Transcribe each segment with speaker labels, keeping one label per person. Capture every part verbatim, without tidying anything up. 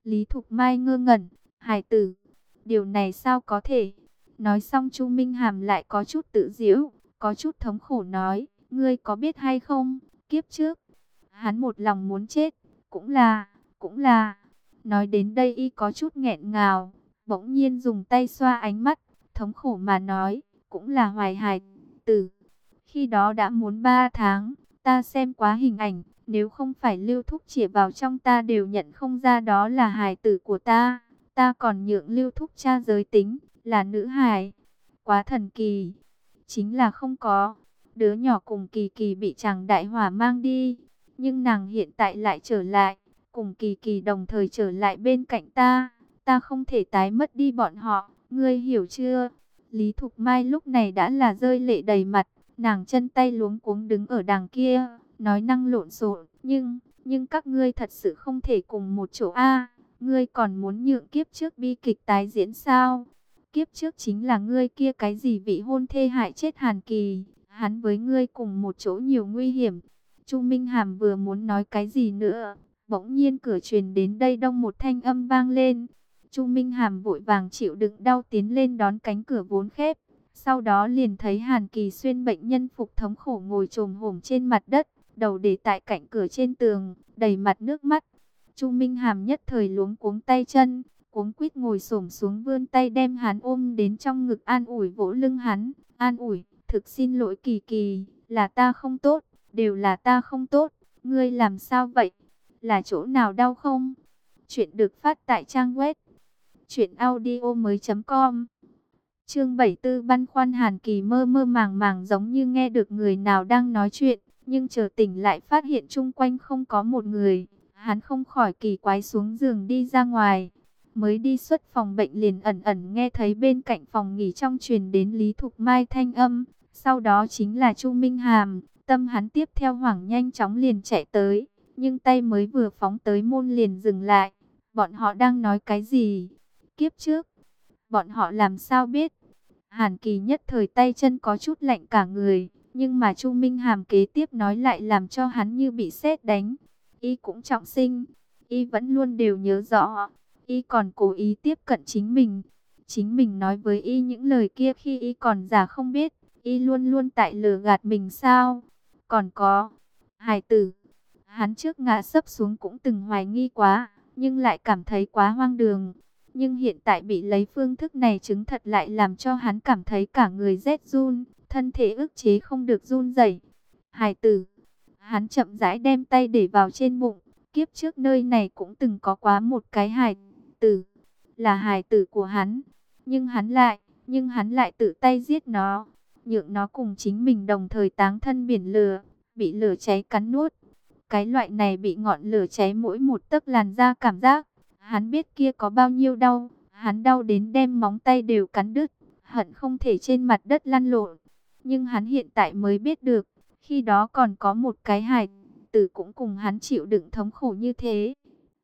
Speaker 1: Lý Thục Mai ngơ ngẩn, hài tử, điều này sao có thể? Nói xong Chu Minh Hàm lại có chút tự giễu, có chút thống khổ nói, ngươi có biết hay không, kiếp trước, hắn một lòng muốn chết, cũng là, cũng là. Nói đến đây y có chút nghẹn ngào, bỗng nhiên dùng tay xoa ánh mắt, thống khổ mà nói, cũng là hoài hài tử. Khi đó đã muốn ba tháng, ta xem quá hình ảnh, nếu không phải Lưu Thúc chĩa vào trong ta đều nhận không ra đó là hài tử của ta. Ta còn nhượng Lưu Thúc cha giới tính, là nữ hài. Quá thần kỳ, chính là không có. Đứa nhỏ cùng Kỳ Kỳ bị chàng đại hỏa mang đi, nhưng nàng hiện tại lại trở lại, cùng Kỳ Kỳ đồng thời trở lại bên cạnh ta. Ta không thể tái mất đi bọn họ, ngươi hiểu chưa? Lý Thục Mai lúc này đã là rơi lệ đầy mặt, nàng chân tay luống cuống đứng ở đằng kia, nói năng lộn xộn, nhưng, nhưng các ngươi thật sự không thể cùng một chỗ a? Ngươi còn muốn nhượng kiếp trước bi kịch tái diễn sao? Kiếp trước chính là ngươi kia cái gì vị hôn thê hại chết Hàn Kỳ, hắn với ngươi cùng một chỗ nhiều nguy hiểm. Chu Minh Hàm vừa muốn nói cái gì nữa, bỗng nhiên cửa truyền đến đây đông một thanh âm vang lên. Chu Minh Hàm vội vàng chịu đựng đau tiến lên đón cánh cửa vốn khép. Sau đó liền thấy Hàn Kỳ Xuyên bệnh nhân phục thống khổ ngồi chồm hổm trên mặt đất, đầu để tại cạnh cửa trên tường, đầy mặt nước mắt. Chu Minh Hàm nhất thời luống cuống tay chân, cuống quýt ngồi xổm xuống vươn tay đem hắn ôm đến trong ngực an ủi vỗ lưng hắn, an ủi, thực xin lỗi Kỳ Kỳ, là ta không tốt, đều là ta không tốt, ngươi làm sao vậy? Là chỗ nào đau không? Chuyện được phát tại trang web truyện audio mới chấm com. Chương bảy mươi tư băn khoăn. Hàn Kỳ mơ mơ màng màng giống như nghe được người nào đang nói chuyện, nhưng chờ tỉnh lại phát hiện chung quanh không có một người. Hắn không khỏi kỳ quái xuống giường đi ra ngoài. Mới đi xuất phòng bệnh liền ẩn ẩn nghe thấy bên cạnh phòng nghỉ trong truyền đến Lý Thục Mai thanh âm. Sau đó chính là Chu Minh Hàm. Tâm hắn tiếp theo hoảng nhanh chóng liền chạy tới. Nhưng tay mới vừa phóng tới môn liền dừng lại. Bọn họ đang nói cái gì? Kiếp trước, bọn họ làm sao biết? Hàn Kỳ nhất thời tay chân có chút lạnh cả người, nhưng mà Chu Minh Hàm kế tiếp nói lại làm cho hắn như bị sét đánh. Y cũng trọng sinh, y vẫn luôn đều nhớ rõ, y còn cố ý tiếp cận chính mình. Chính mình nói với y những lời kia khi y còn già không biết, y luôn luôn tại lừa gạt mình sao? Còn có, hài tử, hắn trước ngã sấp xuống cũng từng hoài nghi quá, nhưng lại cảm thấy quá hoang đường. Nhưng hiện tại bị lấy phương thức này chứng thật lại làm cho hắn cảm thấy cả người rét run, thân thể ức chế không được run rẩy. Hài tử, hắn chậm rãi đem tay để vào trên bụng, kiếp trước nơi này cũng từng có quá một cái hài tử, là hài tử của hắn, nhưng hắn lại, nhưng hắn lại tự tay giết nó, nhượng nó cùng chính mình đồng thời táng thân biển lửa, bị lửa cháy cắn nuốt. Cái loại này bị ngọn lửa cháy mỗi một tấc làn da cảm giác, hắn biết kia có bao nhiêu đau, hắn đau đến đem móng tay đều cắn đứt, hận không thể trên mặt đất lăn lộn. Nhưng hắn hiện tại mới biết được, khi đó còn có một cái hài tử cũng cùng hắn chịu đựng thống khổ như thế.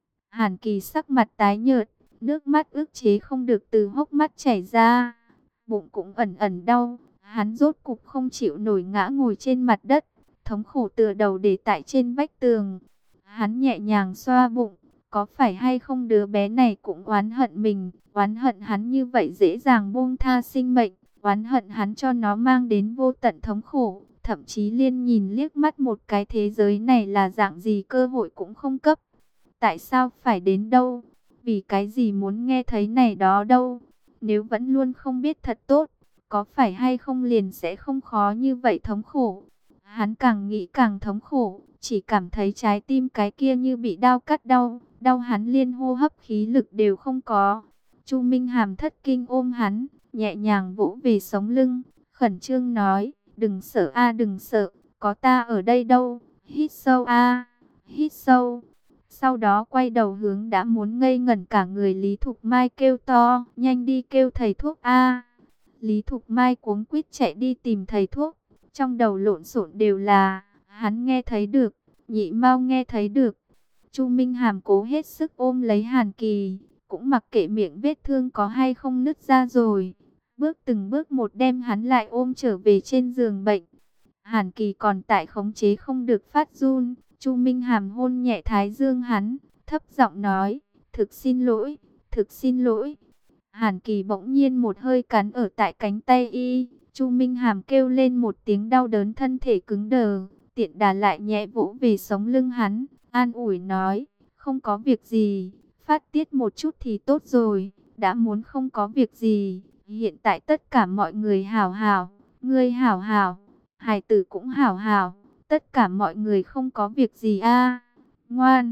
Speaker 1: Hàn Kỳ sắc mặt tái nhợt, nước mắt ức chế không được từ hốc mắt chảy ra, bụng cũng ẩn ẩn đau, hắn rốt cục không chịu nổi ngã ngồi trên mặt đất, thống khổ tựa đầu để tại trên vách tường. Hắn nhẹ nhàng xoa bụng, có phải hay không đứa bé này cũng oán hận mình, oán hận hắn như vậy dễ dàng buông tha sinh mệnh, oán hận hắn cho nó mang đến vô tận thống khổ, thậm chí liên nhìn liếc mắt một cái thế giới này là dạng gì cơ hội cũng không cấp. Tại sao phải đến đâu? Vì cái gì muốn nghe thấy này đó đâu? Nếu vẫn luôn không biết thật tốt, có phải hay không liền sẽ không khó như vậy thống khổ. Hắn càng nghĩ càng thống khổ, chỉ cảm thấy trái tim cái kia như bị đau cắt đau, đau hắn liên hô hấp khí lực đều không có. Chu Minh Hàm thất kinh ôm hắn, nhẹ nhàng vỗ về sống lưng, khẩn trương nói, đừng sợ a đừng sợ, có ta ở đây đâu, hít sâu a, hít sâu. Sau đó quay đầu hướng đã muốn ngây ngẩn cả người Lý Thục Mai kêu to, nhanh đi kêu thầy thuốc a. Lý Thục Mai cuống quýt chạy đi tìm thầy thuốc, trong đầu lộn xộn đều là, hắn nghe thấy được, Nhị Mao nghe thấy được. Chu Minh Hàm cố hết sức ôm lấy Hàn Kỳ, cũng mặc kệ miệng vết thương có hay không nứt ra rồi, bước từng bước một đem hắn lại ôm trở về trên giường bệnh. Hàn Kỳ còn tại khống chế không được phát run, Chu Minh Hàm hôn nhẹ thái dương hắn, thấp giọng nói, thực xin lỗi, thực xin lỗi. Hàn Kỳ bỗng nhiên một hơi cắn ở tại cánh tay y. Chu Minh Hàm kêu lên một tiếng đau đớn, thân thể cứng đờ. Tiện đà lại nhẹ vỗ về sống lưng hắn, an ủi nói, không có việc gì, phát tiết một chút thì tốt rồi. Đã muốn không có việc gì, hiện tại tất cả mọi người hảo hảo, ngươi hảo hảo, hài tử cũng hảo hảo, tất cả mọi người không có việc gì a, ngoan.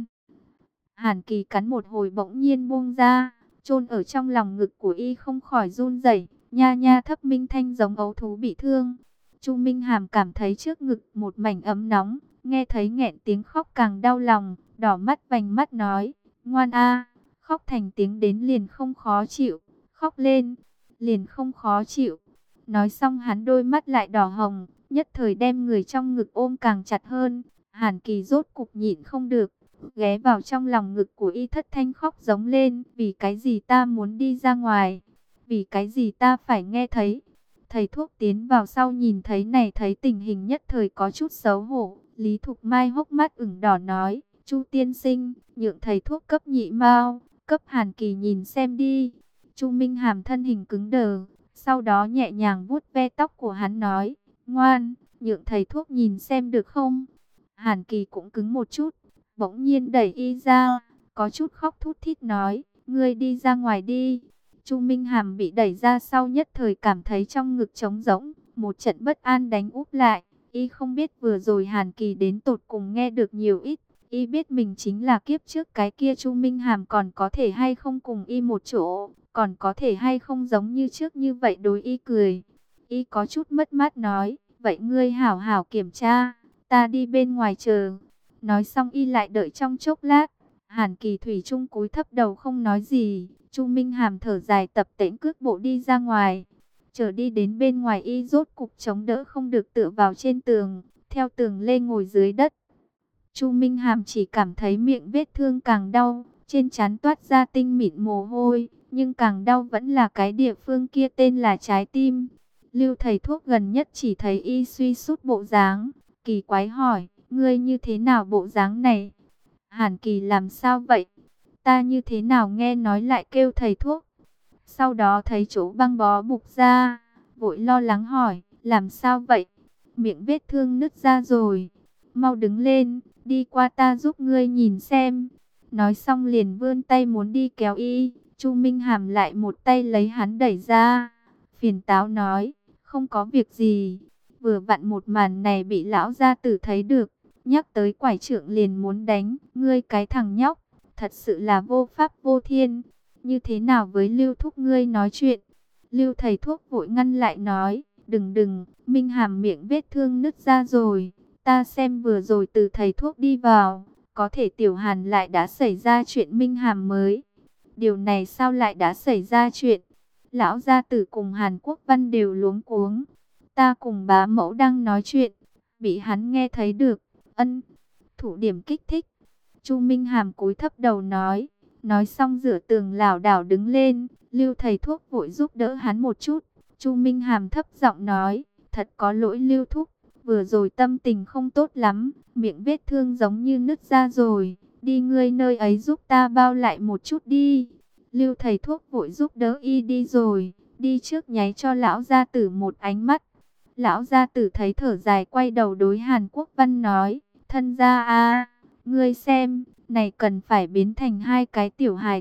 Speaker 1: Hàn Kỳ cắn một hồi bỗng nhiên buông ra, chôn ở trong lòng ngực của y không khỏi run rẩy, nha nha thấp minh thanh giống ấu thú bị thương. Chu Minh Hàm cảm thấy trước ngực một mảnh ấm nóng, nghe thấy nghẹn tiếng khóc càng đau lòng, đỏ mắt vành mắt nói, ngoan a, khóc thành tiếng đến liền không khó chịu, khóc lên, liền không khó chịu. Nói xong hắn đôi mắt lại đỏ hồng, nhất thời đem người trong ngực ôm càng chặt hơn. Hàn Kỳ rốt cục nhịn không được, ghé vào trong lòng ngực của y thất thanh khóc giống lên, vì cái gì ta muốn đi ra ngoài, vì cái gì ta phải nghe thấy. Thầy thuốc tiến vào sau nhìn thấy này, thấy tình hình nhất thời có chút xấu hổ. Lý Thục Mai hốc mắt ửng đỏ nói, Chu tiên sinh, nhượng thầy thuốc cấp nhị mao, cấp Hàn Kỳ nhìn xem đi. Chu Minh Hàm thân hình cứng đờ, sau đó nhẹ nhàng vuốt ve tóc của hắn nói, ngoan, nhượng thầy thuốc nhìn xem được không. Hàn Kỳ cũng cứng một chút, bỗng nhiên đẩy y ra, có chút khóc thút thít nói, ngươi đi ra ngoài đi. Chu Minh Hàm bị đẩy ra sau nhất thời cảm thấy trong ngực trống rỗng, một trận bất an đánh úp lại. Y không biết vừa rồi Hàn Kỳ đến tột cùng nghe được nhiều ít. Y biết mình chính là kiếp trước cái kia Chu Minh Hàm, còn có thể hay không cùng y một chỗ, còn có thể hay không giống như trước như vậy đối y cười. Y có chút mất mát nói, vậy ngươi hảo hảo kiểm tra, ta đi bên ngoài chờ. Nói xong y lại đợi trong chốc lát. Hàn Kỳ thủy chung cúi thấp đầu không nói gì. Chu Minh Hàm thở dài tập tễnh cước bộ đi ra ngoài. Chờ đi đến bên ngoài y rốt cục chống đỡ không được tựa vào trên tường, theo tường lê ngồi dưới đất. Chu Minh Hàm chỉ cảm thấy miệng vết thương càng đau, trên trán toát ra tinh mịn mồ hôi, nhưng càng đau vẫn là cái địa phương kia tên là trái tim. Lưu thầy thuốc gần nhất chỉ thấy y suy sút bộ dáng, kỳ quái hỏi, ngươi như thế nào bộ dáng này? Hàn Kỳ làm sao vậy? Ta như thế nào nghe nói lại kêu thầy thuốc? Sau đó thấy chỗ băng bó bục ra, vội lo lắng hỏi, làm sao vậy? Miệng vết thương nứt ra rồi. Mau đứng lên, đi qua ta giúp ngươi nhìn xem. Nói xong liền vươn tay muốn đi kéo y. Chu Minh Hàm lại một tay lấy hắn đẩy ra. Phiền táo nói, không có việc gì. Vừa vặn một màn này bị lão gia tử thấy được, nhắc tới quải trượng liền muốn đánh. Ngươi cái thằng nhóc, thật sự là vô pháp vô thiên. Như thế nào với Lưu thúc ngươi nói chuyện? Lưu thầy thuốc vội ngăn lại nói, đừng đừng, Minh Hàm miệng vết thương nứt ra rồi. Ta xem vừa rồi từ thầy thuốc đi vào, có thể Tiểu Hàn lại đã xảy ra chuyện Minh Hàm mới. Điều này sao lại đã xảy ra chuyện? Lão gia tử cùng Hàn Quốc Văn đều luống cuống. Ta cùng bá mẫu đang nói chuyện, bị hắn nghe thấy được. Ân, thủ điểm kích thích. Chu Minh Hàm cúi thấp đầu nói. Nói xong rửa tường lảo đảo đứng lên. Lưu thầy thuốc vội giúp đỡ hắn một chút. Chu Minh Hàm thấp giọng nói, thật có lỗi Lưu thúc, vừa rồi tâm tình không tốt lắm, miệng vết thương giống như nứt ra rồi, đi ngươi nơi ấy giúp ta bao lại một chút đi. Lưu thầy thuốc vội giúp đỡ y đi rồi, đi trước nháy cho lão gia tử một ánh mắt. Lão gia tử thấy thở dài quay đầu đối Hàn Quốc Văn nói, thân gia a, ngươi xem, này cần phải biến thành hai cái tiểu hài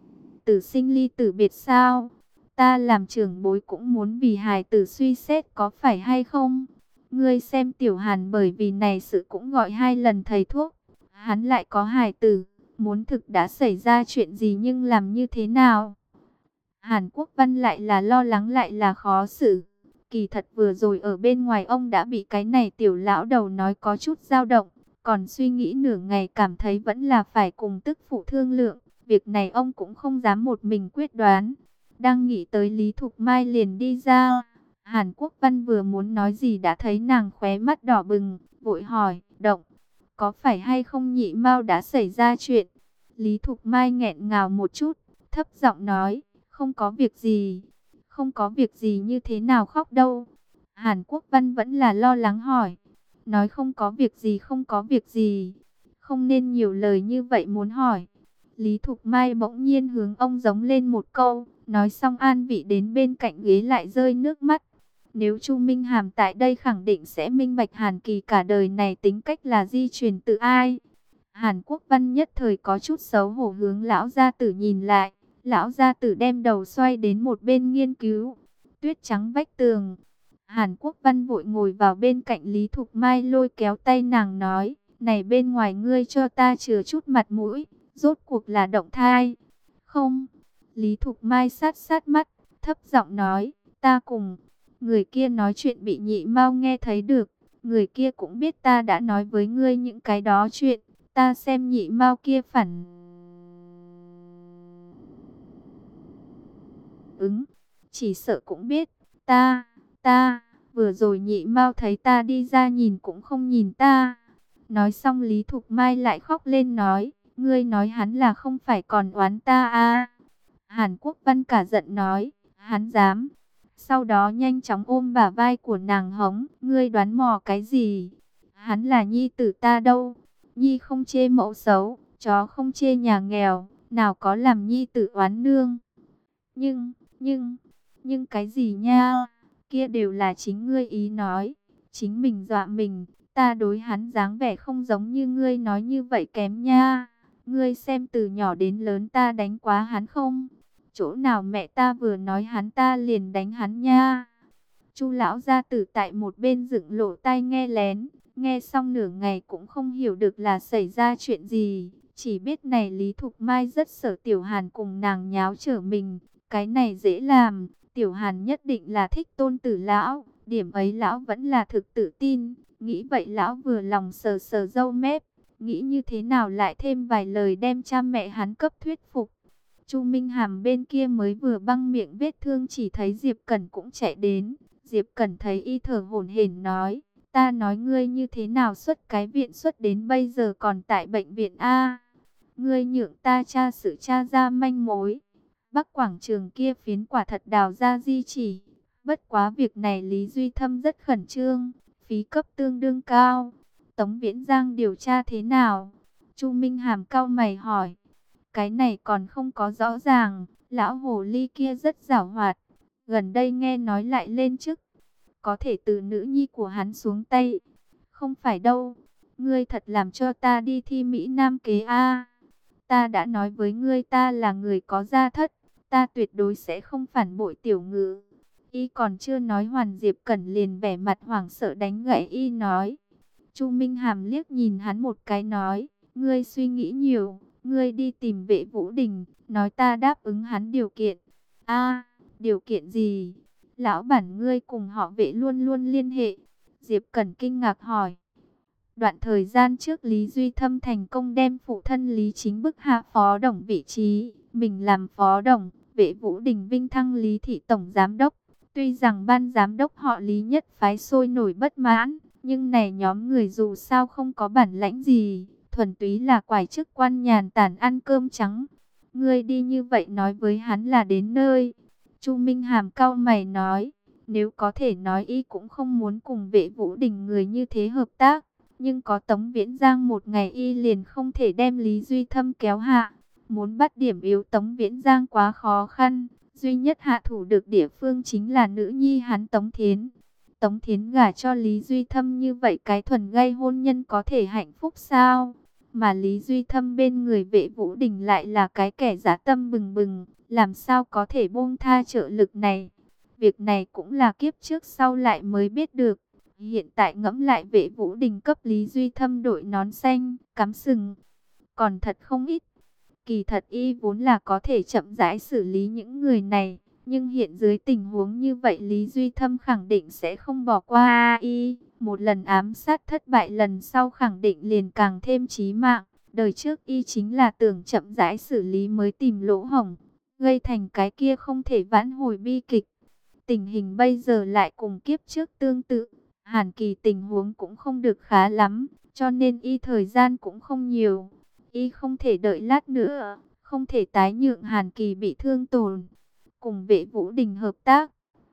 Speaker 1: tử sinh ly tử biệt sao? Ta làm trưởng bối cũng muốn vì hài tử suy xét có phải hay không? Ngươi xem Tiểu Hàn bởi vì này sự cũng gọi hai lần thầy thuốc. Hắn lại có hài tử, muốn thực đã xảy ra chuyện gì nhưng làm như thế nào? Hàn Quốc Văn lại là lo lắng lại là khó xử. Kỳ thật vừa rồi ở bên ngoài ông đã bị cái này tiểu lão đầu nói có chút dao động. Còn suy nghĩ nửa ngày cảm thấy vẫn là phải cùng tức phụ thương lượng. Việc này ông cũng không dám một mình quyết đoán. Đang nghĩ tới Lý Thục Mai liền đi ra. Hàn Quốc Văn vừa muốn nói gì đã thấy nàng khóe mắt đỏ bừng, vội hỏi, động, có phải hay không nhị mao đã xảy ra chuyện? Lý Thục Mai nghẹn ngào một chút, thấp giọng nói, không có việc gì, không có việc gì như thế nào khóc đâu. Hàn Quốc Văn vẫn là lo lắng hỏi, nói không có việc gì không có việc gì, không nên nhiều lời như vậy muốn hỏi. Lý Thục Mai bỗng nhiên hướng ông giống lên một câu, nói xong an vị đến bên cạnh ghế lại rơi nước mắt. Nếu Chu Minh Hàm tại đây khẳng định sẽ minh bạch Hàn Kỳ cả đời này tính cách là di truyền từ ai. Hàn Quốc Văn nhất thời có chút xấu hổ hướng lão gia tử nhìn lại. Lão gia tử đem đầu xoay đến một bên nghiên cứu. Tuyết trắng vách tường. Hàn Quốc Văn vội ngồi vào bên cạnh Lý Thục Mai lôi kéo tay nàng nói, này bên ngoài ngươi cho ta chừa chút mặt mũi, rốt cuộc là động thai. Không. Lý Thục Mai sát sát mắt, thấp giọng nói, ta cùng. Người kia nói chuyện bị Nhị Mao nghe thấy được. Người kia cũng biết ta đã nói với ngươi những cái đó chuyện. Ta xem Nhị Mao kia phản ứng, chỉ sợ cũng biết. Ta, ta, vừa rồi Nhị Mao thấy ta đi ra nhìn cũng không nhìn ta. Nói xong Lý Thục Mai lại khóc lên nói, ngươi nói hắn là không phải còn oán ta à. Hàn Quốc Văn cả giận nói, hắn dám. Sau đó nhanh chóng ôm bả vai của nàng hống, ngươi đoán mò cái gì? Hắn là nhi tử ta đâu? Nhi không chê mẫu xấu, chó không chê nhà nghèo, nào có làm nhi tử oán nương. Nhưng, nhưng, nhưng cái gì nha? Kia đều là chính ngươi ý nói, chính mình dọa mình, ta đối hắn dáng vẻ không giống như ngươi nói như vậy kém nha. Ngươi xem từ nhỏ đến lớn ta đánh quá hắn không? Chỗ nào mẹ ta vừa nói hắn ta liền đánh hắn nha. Chu lão gia tử tại một bên dựng lỗ tai nghe lén, nghe xong nửa ngày cũng không hiểu được là xảy ra chuyện gì, chỉ biết này Lý Thục Mai rất sợ Tiểu Hàn cùng nàng nháo trở mình, cái này dễ làm, Tiểu Hàn nhất định là thích tôn tử lão, điểm ấy lão vẫn là thực tự tin, nghĩ vậy lão vừa lòng sờ sờ râu mép, nghĩ như thế nào lại thêm vài lời đem cha mẹ hắn cấp thuyết phục. Chu Minh Hàm bên kia mới vừa băng miệng vết thương chỉ thấy Diệp Cẩn cũng chạy đến. Diệp Cẩn thấy y thở hổn hển nói, ta nói ngươi như thế nào xuất cái viện xuất đến bây giờ còn tại bệnh viện A. Ngươi nhượng ta tra sự tra ra manh mối. Bắc quảng trường kia phiến quả thật đào ra di chỉ. Bất quá việc này Lý Duy Thâm rất khẩn trương, phí cấp tương đương cao. Tống Viễn Giang điều tra thế nào? Chu Minh Hàm cau mày hỏi. Cái này còn không có rõ ràng, lão hồ ly kia rất giảo hoạt, gần đây nghe nói lại lên chức, có thể từ nữ nhi của hắn xuống tay. Không phải đâu, ngươi thật làm cho ta đi thi Mỹ Nam kế A. Ta đã nói với ngươi ta là người có gia thất, ta tuyệt đối sẽ không phản bội tiểu ngữ. Y còn chưa nói hoàn, Diệp Cẩn liền vẻ mặt hoảng sợ đánh gãy y nói. Chu Minh Hàm liếc nhìn hắn một cái nói, ngươi suy nghĩ nhiều. Ngươi đi tìm Vệ Vũ Đình, nói ta đáp ứng hắn điều kiện. A, điều kiện gì? Lão bản ngươi cùng họ Vệ luôn luôn liên hệ. Diệp Cẩn kinh ngạc hỏi. Đoạn thời gian trước Lý Duy Thâm thành công đem phụ thân Lý Chính bức hạ phó đồng vị trí, mình làm phó đồng, Vệ Vũ Đình vinh thăng Lý thị tổng giám đốc. Tuy rằng ban giám đốc họ Lý nhất phái sôi nổi bất mãn, nhưng này nhóm người dù sao không có bản lãnh gì, thuần túy là quải chức quan nhàn tản ăn cơm trắng. Ngươi đi như vậy nói với hắn là đến nơi. Chu Minh Hàm cau mày nói, nếu có thể nói y cũng không muốn cùng Vệ Vũ Đình người như thế hợp tác, nhưng có Tống Viễn Giang một ngày y liền không thể đem Lý Duy Thâm kéo hạ. Muốn bắt điểm yếu Tống Viễn Giang quá khó khăn, duy nhất hạ thủ được địa phương chính là nữ nhi hắn Tống Thiến. Tống Thiến gả cho Lý Duy Thâm như vậy cái thuần gây hôn nhân có thể hạnh phúc sao? Mà Lý Duy Thâm bên người Vệ Vũ Đình lại là cái kẻ dã tâm bừng bừng, làm sao có thể buông tha trợ lực này. Việc này cũng là kiếp trước sau lại mới biết được. Hiện tại ngẫm lại Vệ Vũ Đình cấp Lý Duy Thâm đội nón xanh, cắm sừng, còn thật không ít. Kỳ thật y vốn là có thể chậm rãi xử lý những người này, nhưng hiện dưới tình huống như vậy Lý Duy Thâm khẳng định sẽ không bỏ qua y. Một lần ám sát thất bại, lần sau khẳng định liền càng thêm chí mạng. Đời trước y chính là tưởng chậm rãi xử lý mới tìm lỗ hổng, gây thành cái kia không thể vãn hồi bi kịch. Tình hình bây giờ lại cùng kiếp trước tương tự. Hàn Kỳ tình huống cũng không được khá lắm, cho nên y thời gian cũng không nhiều. Y không thể đợi lát nữa, không thể tái nhượng Hàn Kỳ bị thương tổn. Cùng Vệ Vũ Đình hợp tác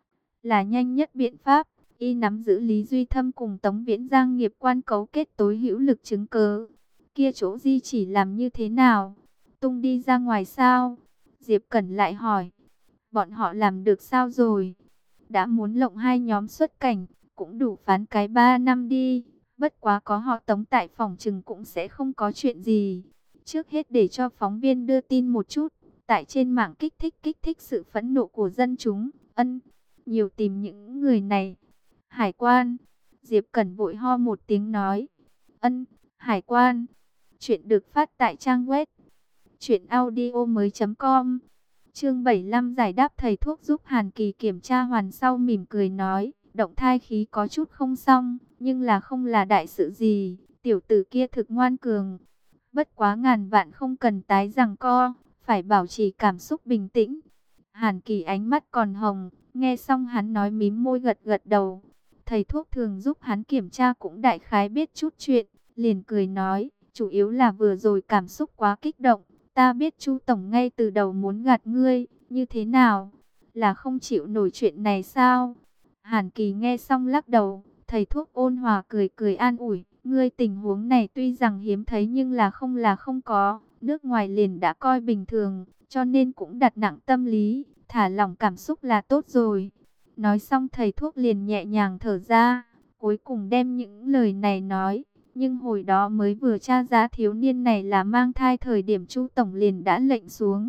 Speaker 1: là nhanh nhất biện pháp. Y nắm giữ Lý Duy Thâm cùng Tống Viễn Giang nghiệp quan cấu kết tối hữu lực chứng cớ. Kia chỗ di chỉ làm như thế nào? tung đi ra ngoài sao? Diệp Cẩn lại hỏi. Bọn họ làm được sao rồi? Đã muốn lộng hai nhóm xuất cảnh, cũng đủ phán cái ba năm đi. Bất quá có họ Tống tại phòng trừng cũng sẽ không có chuyện gì. Trước hết để cho phóng viên đưa tin một chút. Tại trên mạng kích thích kích thích sự phẫn nộ của dân chúng. Ân, nhiều tìm những người này. Hải quan. Diệp Cẩn vội ho một tiếng nói. Ân, hải quan. Chuyện được phát tại trang web truyện audio mới chấm com. Chương bảy mươi lăm giải đáp thầy thuốc giúp Hàn Kỳ kiểm tra hoàn sau mỉm cười nói, động thai khí có chút không xong, nhưng là không là đại sự gì, tiểu tử kia thực ngoan cường. Bất quá ngàn vạn không cần tái giằng co, phải bảo trì cảm xúc bình tĩnh. Hàn Kỳ ánh mắt còn hồng, nghe xong hắn nói mím môi gật gật đầu. Thầy thuốc thường giúp hắn kiểm tra cũng đại khái biết chút chuyện, liền cười nói, chủ yếu là vừa rồi cảm xúc quá kích động. Ta biết Chu Tổng ngay từ đầu muốn gạt ngươi, như thế nào? Là không chịu nổi chuyện này sao? Hàn Kỳ nghe xong lắc đầu, thầy thuốc ôn hòa cười cười an ủi. Ngươi tình huống này tuy rằng hiếm thấy nhưng là không là không có, nước ngoài liền đã coi bình thường, cho nên cũng đặt nặng tâm lý, thả lỏng cảm xúc là tốt rồi. Nói xong thầy thuốc liền nhẹ nhàng thở ra, cuối cùng đem những lời này nói. Nhưng hồi đó mới vừa tra ra thiếu niên này là mang thai thời điểm Chu Tổng liền đã lệnh xuống.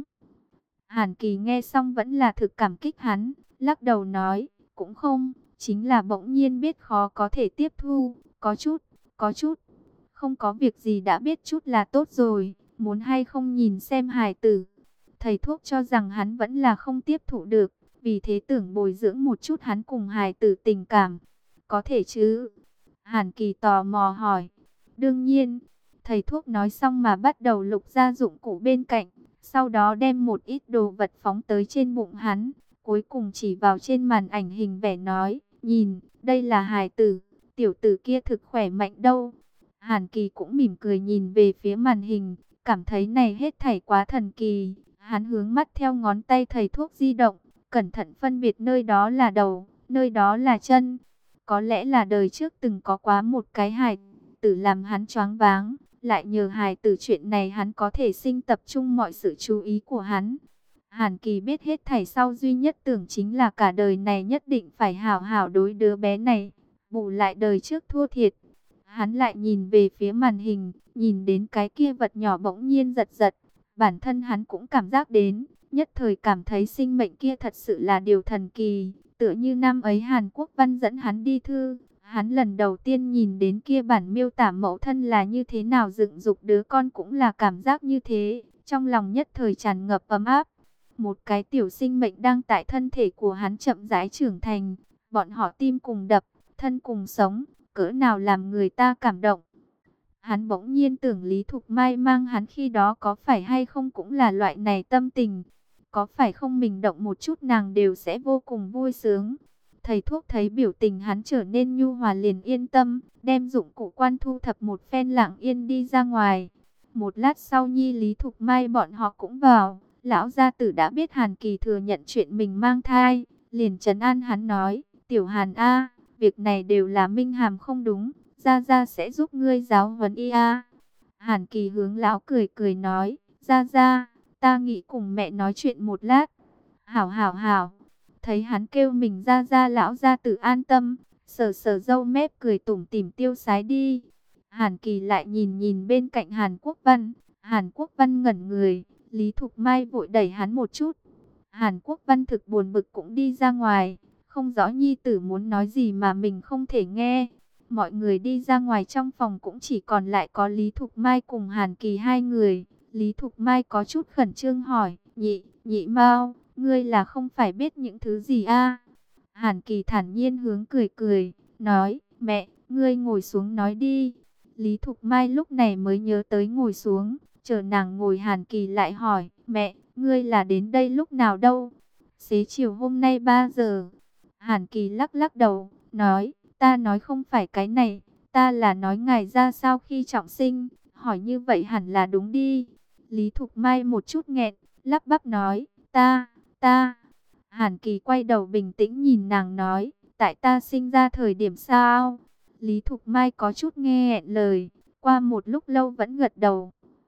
Speaker 1: Hàn Kỳ nghe xong vẫn là thực cảm kích hắn, lắc đầu nói, cũng không, chính là bỗng nhiên biết khó có thể tiếp thu, có chút, có chút, không có việc gì đã biết chút là tốt rồi, muốn hay không nhìn xem hài tử. Thầy thuốc cho rằng hắn vẫn là không tiếp thụ được, vì thế tưởng bồi dưỡng một chút hắn cùng hài tử tình cảm. Có thể chứ? Hàn Kỳ tò mò hỏi. Đương nhiên, thầy thuốc nói xong mà bắt đầu lục ra dụng cụ bên cạnh, sau đó đem một ít đồ vật phóng tới trên bụng hắn, cuối cùng chỉ vào trên màn ảnh hình vẽ nói, nhìn, đây là hài tử, tiểu tử kia thực khỏe mạnh đâu. Hàn Kỳ cũng mỉm cười nhìn về phía màn hình, cảm thấy này hết thảy quá thần kỳ, hắn hướng mắt theo ngón tay thầy thuốc di động, cẩn thận phân biệt nơi đó là đầu, nơi đó là chân. Có lẽ là đời trước từng có quá một cái hài tử làm hắn choáng váng, lại nhờ hài tử chuyện này hắn có thể sinh tập trung mọi sự chú ý của hắn. Hàn Kỳ biết hết thảy sau duy nhất tưởng chính là cả đời này nhất định phải hảo hảo đối đứa bé này, bù lại đời trước thua thiệt. Hắn lại nhìn về phía màn hình, nhìn đến cái kia vật nhỏ bỗng nhiên giật giật, bản thân hắn cũng cảm giác đến, nhất thời cảm thấy sinh mệnh kia thật sự là điều thần kỳ, tựa như năm ấy Hàn Quốc Văn dẫn hắn đi thư. Hắn lần đầu tiên nhìn đến kia bản miêu tả mẫu thân là như thế nào dựng dục đứa con cũng là cảm giác như thế, trong lòng nhất thời tràn ngập ấm áp. Một cái tiểu sinh mệnh đang tại thân thể của hắn chậm rãi trưởng thành, bọn họ tim cùng đập, thân cùng sống, cỡ nào làm người ta cảm động. Hắn bỗng nhiên tưởng Lý Thục Mai mang hắn khi đó có phải hay không cũng là loại này tâm tình, có phải không mình động một chút nàng đều sẽ vô cùng vui sướng. Thầy thuốc thấy biểu tình hắn trở nên nhu hòa liền yên tâm, đem dụng cụ quan thu thập một phen lặng yên đi ra ngoài. Một lát sau Nhi Lý Thục Mai bọn họ cũng vào, lão gia tử đã biết Hàn Kỳ thừa nhận chuyện mình mang thai, liền trấn an hắn nói, tiểu Hàn A, việc này đều là Minh Hàm không đúng, Gia Gia sẽ giúp ngươi giáo huấn y a. Hàn Kỳ hướng lão cười cười nói, Gia Gia, ta nghĩ cùng mẹ nói chuyện một lát. Hảo hảo hảo. Thấy hắn kêu mình ra ra lão ra tự an tâm, sờ sờ râu mép cười tủm tỉm tiêu sái đi. Hàn Kỳ lại nhìn nhìn bên cạnh Hàn Quốc Văn, Hàn Quốc Văn ngẩn người, Lý Thục Mai vội đẩy hắn một chút. Hàn Quốc Văn thực buồn bực cũng đi ra ngoài, không rõ nhi tử muốn nói gì mà mình không thể nghe. Mọi người đi ra ngoài trong phòng cũng chỉ còn lại có Lý Thục Mai cùng Hàn Kỳ hai người. Lý Thục Mai có chút khẩn trương hỏi, nhị, nhị Mao, ngươi là không phải biết những thứ gì a? Hàn Kỳ thản nhiên hướng cười cười, nói, mẹ, ngươi ngồi xuống nói đi. Lý Thục Mai lúc này mới nhớ tới ngồi xuống, chờ nàng ngồi Hàn Kỳ lại hỏi, mẹ, ngươi là đến đây lúc nào đâu? Xế chiều hôm nay ba giờ. Hàn Kỳ lắc lắc đầu, nói, ta nói không phải cái này, ta là nói ngài ra sao khi trọng sinh, hỏi như vậy hẳn là đúng đi. Lý Thục Mai một chút nghẹn, lắp bắp nói, ta, ta. Hàn Kỳ quay đầu bình tĩnh nhìn nàng nói, tại ta sinh ra thời điểm sao? Lý Thục Mai có chút nghe nghẹn lời, qua một lúc lâu vẫn gật đầu.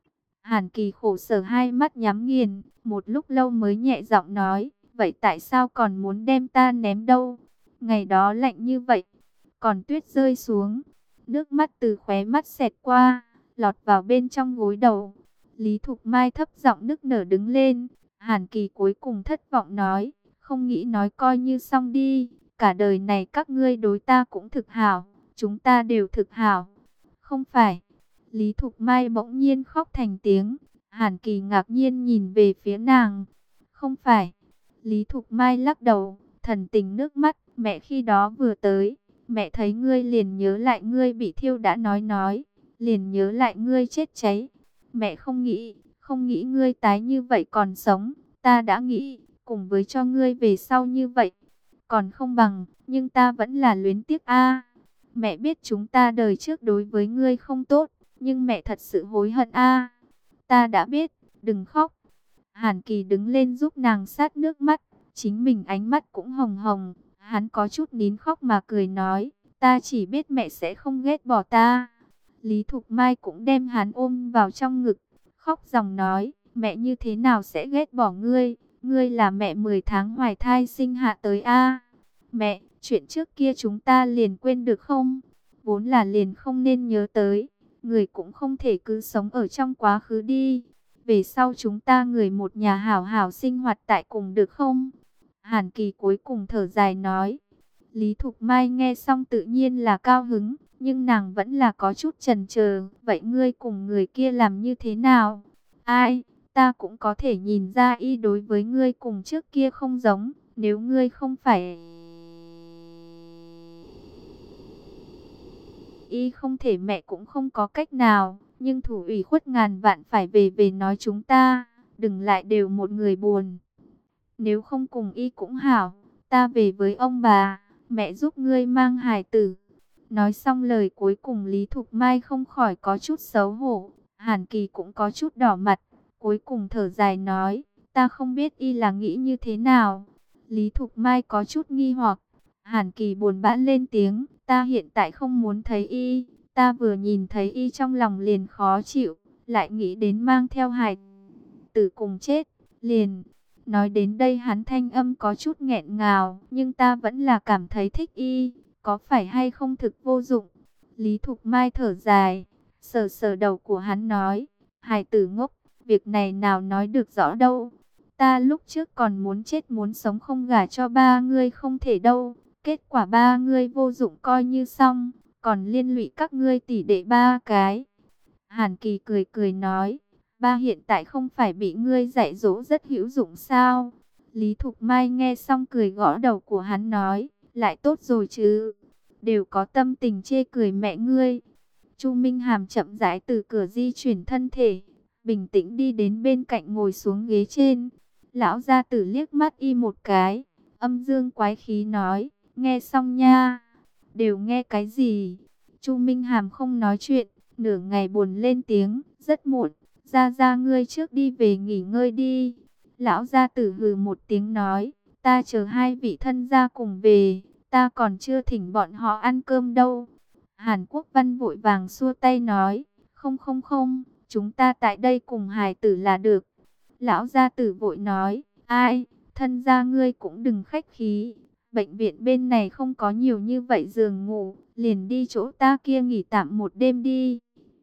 Speaker 1: Hàn Kỳ khổ sở hai mắt nhắm nghiền, một lúc lâu mới nhẹ giọng nói, vậy tại sao còn muốn đem ta ném đâu? Ngày đó lạnh như vậy, còn tuyết rơi xuống, nước mắt từ khóe mắt xẹt qua, lọt vào bên trong gối đầu. Lý Thục Mai thấp giọng nức nở đứng lên, Hàn Kỳ cuối cùng thất vọng nói, không nghĩ nói coi như xong đi, cả đời này các ngươi đối ta cũng thực hảo, chúng ta đều thực hảo. Không phải. Lý Thục Mai bỗng nhiên khóc thành tiếng. Hàn Kỳ ngạc nhiên nhìn về phía nàng. Không phải. Lý Thục Mai lắc đầu, thần tình nước mắt. Mẹ khi đó vừa tới, mẹ thấy ngươi liền nhớ lại ngươi bị thiêu đã nói nói, liền nhớ lại ngươi chết cháy. Mẹ không nghĩ, không nghĩ ngươi tái như vậy còn sống. Ta đã nghĩ, cùng với cho ngươi về sau như vậy, còn không bằng, nhưng ta vẫn là luyến tiếc a. Mẹ biết chúng ta đời trước đối với ngươi không tốt, nhưng mẹ thật sự hối hận a. Ta đã biết, đừng khóc. Hàn Kỳ đứng lên giúp nàng sát nước mắt, chính mình ánh mắt cũng hồng hồng. Hắn có chút nín khóc mà cười nói, ta chỉ biết mẹ sẽ không ghét bỏ ta. Lý Thục Mai cũng đem hắn ôm vào trong ngực, khóc ròng nói, mẹ như thế nào sẽ ghét bỏ ngươi, ngươi là mẹ mười tháng hoài thai sinh hạ tới a. Mẹ, chuyện trước kia chúng ta liền quên được không? Vốn là liền không nên nhớ tới, người cũng không thể cứ sống ở trong quá khứ đi. Về sau chúng ta người một nhà hảo hảo sinh hoạt tại cùng được không? Hàn Kỳ cuối cùng thở dài nói. Lý Thục Mai nghe xong tự nhiên là cao hứng, nhưng nàng vẫn là có chút chần chờ. Vậy ngươi cùng người kia làm như thế nào? Ai, ta cũng có thể nhìn ra y đối với ngươi cùng trước kia không giống. Nếu ngươi không phải... Y không thể mẹ cũng không có cách nào, nhưng thủ ủy khuất ngàn vạn phải về về nói chúng ta, đừng lại đều một người buồn. Nếu không cùng y cũng hảo, ta về với ông bà, mẹ giúp ngươi mang hài tử. Nói xong lời cuối cùng Lý Thục Mai không khỏi có chút xấu hổ, Hàn Kỳ cũng có chút đỏ mặt, cuối cùng thở dài nói, ta không biết y là nghĩ như thế nào. Lý Thục Mai có chút nghi hoặc, Hàn Kỳ buồn bã lên tiếng, ta hiện tại không muốn thấy y, ta vừa nhìn thấy y trong lòng liền khó chịu, lại nghĩ đến mang theo hài tử cùng chết, liền. Nói đến đây hắn thanh âm có chút nghẹn ngào, nhưng ta vẫn là cảm thấy thích y, có phải hay không thực vô dụng. Lý Thục Mai thở dài, sờ sờ đầu của hắn nói, hài tử ngốc, việc này nào nói được rõ đâu. Ta lúc trước còn muốn chết muốn sống không gả cho ba ngươi không thể đâu. Kết quả ba ngươi vô dụng coi như xong, còn liên lụy các ngươi tỷ đệ ba cái. Hàn Kỳ cười cười nói, ba hiện tại không phải bị ngươi dạy dỗ rất hữu dụng sao? Lý Thục Mai nghe xong cười gõ đầu của hắn nói, lại tốt rồi chứ, đều có tâm tình chê cười mẹ ngươi. Chu Minh Hàm chậm rãi từ cửa di chuyển thân thể, bình tĩnh đi đến bên cạnh ngồi xuống ghế trên. Lão gia tử liếc mắt y một cái, âm dương quái khí nói, nghe xong nha. Đều nghe cái gì? Chu Minh Hàm không nói chuyện, nửa ngày buồn lên tiếng, rất muộn, ra ra ngươi trước đi về nghỉ ngơi đi. Lão gia tử hừ một tiếng nói, ta chờ hai vị thân gia cùng về, ta còn chưa thỉnh bọn họ ăn cơm đâu. Hàn Quốc Văn vội vàng xua tay nói, không không không, chúng ta tại đây cùng hài tử là được. Lão gia tử vội nói, ai, thân gia ngươi cũng đừng khách khí. Bệnh viện bên này không có nhiều như vậy giường ngủ, liền đi chỗ ta kia nghỉ tạm một đêm đi.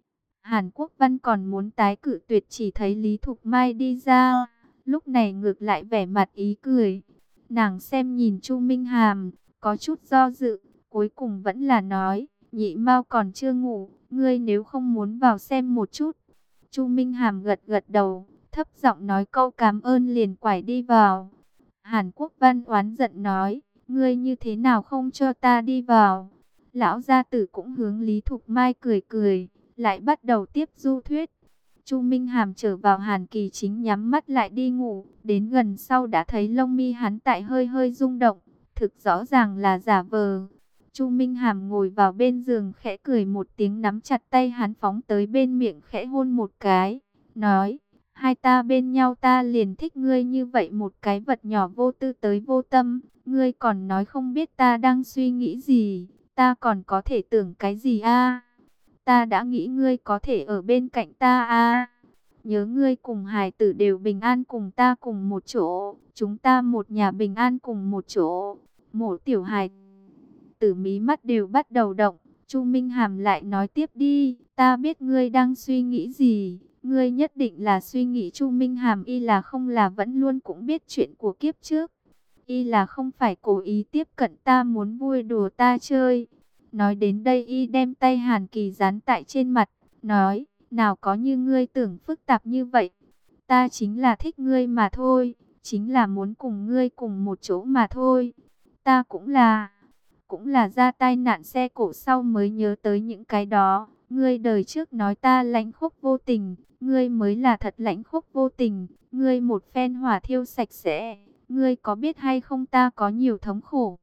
Speaker 1: Hàn Quốc Văn còn muốn tái cự tuyệt, chỉ thấy Lý Thục Mai đi ra, lúc này ngược lại vẻ mặt ý cười. Nàng xem nhìn Chu Minh Hàm, có chút do dự, cuối cùng vẫn là nói, nhị Mao còn chưa ngủ, ngươi nếu không muốn vào xem một chút. Chu Minh Hàm gật gật đầu, thấp giọng nói câu cảm ơn liền quải đi vào. Hàn Quốc Văn oán giận nói, ngươi như thế nào không cho ta đi vào? Lão gia tử cũng hướng Lý Thục Mai cười cười, lại bắt đầu tiếp du thuyết. Chu Minh Hàm trở vào Hàn Kỳ chính nhắm mắt lại đi ngủ, đến gần sau đã thấy lông mi hắn tại hơi hơi rung động, thực rõ ràng là giả vờ. Chu Minh Hàm ngồi vào bên giường khẽ cười một tiếng, nắm chặt tay hắn phóng tới bên miệng khẽ hôn một cái, nói, hai ta bên nhau ta liền thích ngươi như vậy một cái vật nhỏ vô tư tới vô tâm, ngươi còn nói không biết ta đang suy nghĩ gì, ta còn có thể tưởng cái gì a? Ta đã nghĩ ngươi có thể ở bên cạnh ta a. nhớ ngươi cùng hài tử đều bình an cùng ta cùng một chỗ, chúng ta một nhà bình an cùng một chỗ. Mộ tiểu hài tử mí mắt đều bắt đầu động. Chu Minh Hàm lại nói tiếp đi, ta biết ngươi đang suy nghĩ gì, ngươi nhất định là suy nghĩ Chu Minh Hàm y là không là vẫn luôn cũng biết chuyện của kiếp trước. Y là không phải cố ý tiếp cận ta muốn vui đùa ta chơi. Nói đến đây y đem tay Hàn Kỳ dán tại trên mặt, nói, nào có như ngươi tưởng phức tạp như vậy. Ta chính là thích ngươi mà thôi, chính là muốn cùng ngươi cùng một chỗ mà thôi. Ta cũng là, cũng là ra tai nạn xe cộ sau mới nhớ tới những cái đó. Ngươi đời trước nói ta lãnh khốc vô tình, ngươi mới là thật lãnh khốc vô tình. Ngươi một phen hỏa thiêu sạch sẽ, ngươi có biết hay không ta có nhiều thống khổ.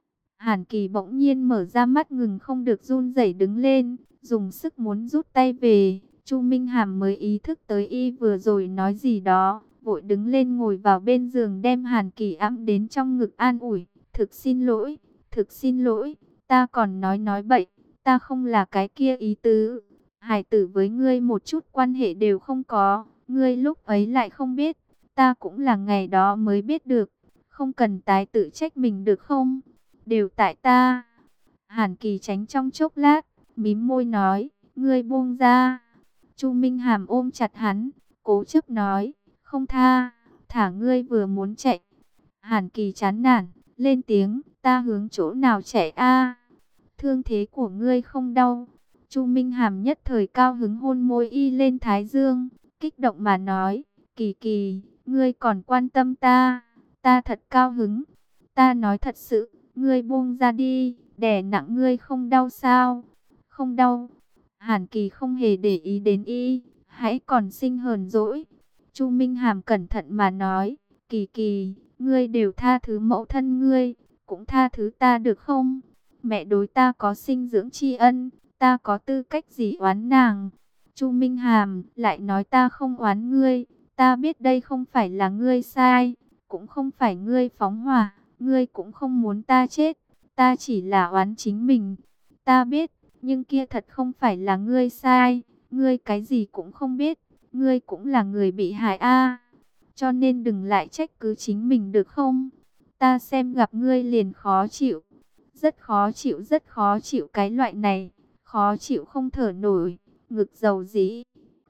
Speaker 1: Hàn Kỳ bỗng nhiên mở ra mắt ngừng không được run rẩy đứng lên, dùng sức muốn rút tay về. Chu Minh Hàm mới ý thức tới y vừa rồi nói gì đó, vội đứng lên ngồi vào bên giường đem Hàn Kỳ ẵm đến trong ngực an ủi. Thực xin lỗi, thực xin lỗi, ta còn nói nói bậy, ta không là cái kia ý tứ. Hải tử với ngươi một chút quan hệ đều không có, ngươi lúc ấy lại không biết, ta cũng là ngày đó mới biết được. Không cần tái tự trách mình được không? Đều tại ta. Hàn Kỳ tránh trong chốc lát, mím môi nói, ngươi buông ra. Chu Minh Hàm ôm chặt hắn, cố chấp nói, không tha, thả ngươi vừa muốn chạy. Hàn Kỳ chán nản, lên tiếng, ta hướng chỗ nào chạy a? Thương thế của ngươi không đau. Chu Minh Hàm nhất thời cao hứng hôn môi y lên thái dương, kích động mà nói, Kỳ Kỳ, ngươi còn quan tâm ta, ta thật cao hứng. Ta nói thật sự, ngươi buông ra đi, đè nặng ngươi không đau sao? Không đau. Hàn Kỳ không hề để ý đến y, hãy còn sinh hờn dỗi. Chu Minh Hàm cẩn thận mà nói, Kỳ Kỳ, ngươi đều tha thứ mẫu thân ngươi, cũng tha thứ ta được không? Mẹ đối ta có sinh dưỡng tri ân, ta có tư cách gì oán nàng? Chu Minh Hàm lại nói ta không oán ngươi, ta biết đây không phải là ngươi sai, cũng không phải ngươi phóng hỏa, ngươi cũng không muốn ta chết, ta chỉ là oán chính mình. Ta biết, nhưng kia thật không phải là ngươi sai, ngươi cái gì cũng không biết, ngươi cũng là người bị hại a. Cho nên đừng lại trách cứ chính mình được không? Ta xem gặp ngươi liền khó chịu, rất khó chịu, rất khó chịu cái loại này, khó chịu không thở nổi, ngực dầu dĩ.